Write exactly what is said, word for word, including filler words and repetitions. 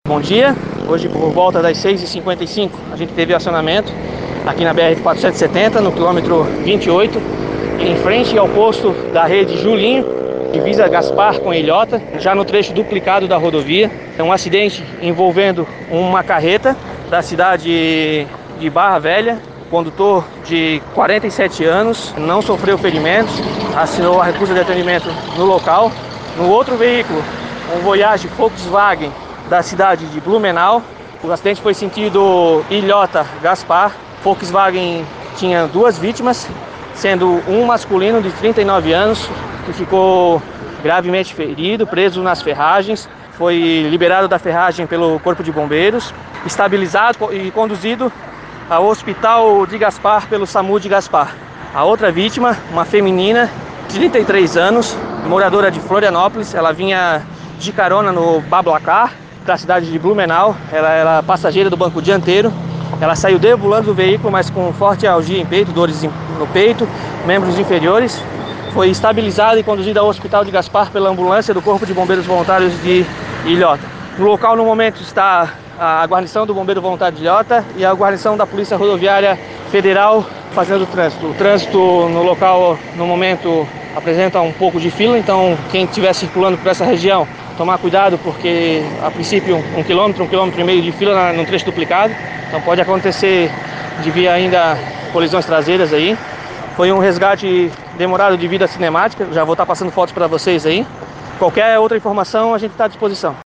Bom dia, hoje por volta das seis e cinquenta e cinco a gente teve acionamento aqui na B R quatrocentos e setenta, no quilômetro vinte e oito, em frente ao posto da rede Julinho, divisa Gaspar com Ilhota, já no trecho duplicado da rodovia. É um acidente envolvendo uma carreta da cidade de Barra Velha. O condutor de quarenta e sete anos não sofreu ferimentos, assinou a recusa de atendimento no local. No outro veículo, um Voyage Volkswagen da cidade de Blumenau. O acidente foi sentido Ilhota Gaspar. Volkswagen tinha duas vítimas, sendo um masculino de trinta e nove anos, que ficou gravemente ferido, preso nas ferragens. Foi liberado da ferragem pelo Corpo de Bombeiros, estabilizado e conduzido ao Hospital de Gaspar pelo SAMU de Gaspar. A outra vítima, uma feminina de trinta e três anos, moradora de Florianópolis, ela vinha de carona no BlaBlaCar da cidade de Blumenau. Ela era passageira do banco dianteiro. Ela saiu debulando do veículo, mas com forte algia em peito, dores no peito, membros inferiores. Foi estabilizada e conduzida ao Hospital de Gaspar pela ambulância do Corpo de Bombeiros Voluntários de Ilhota. No local, no momento, está a guarnição do Bombeiro Voluntário de Ilhota e a guarnição da Polícia Rodoviária Federal fazendo o trânsito. O trânsito no local, no momento, apresenta um pouco de fila, então quem estiver circulando por essa região, tomar cuidado, porque a princípio um quilômetro, um quilômetro e meio de fila no trecho duplicado, então pode acontecer de vir ainda colisões traseiras aí. Foi um resgate demorado devido à cinemática, já vou estar passando fotos para vocês aí. Qualquer outra informação a gente está à disposição.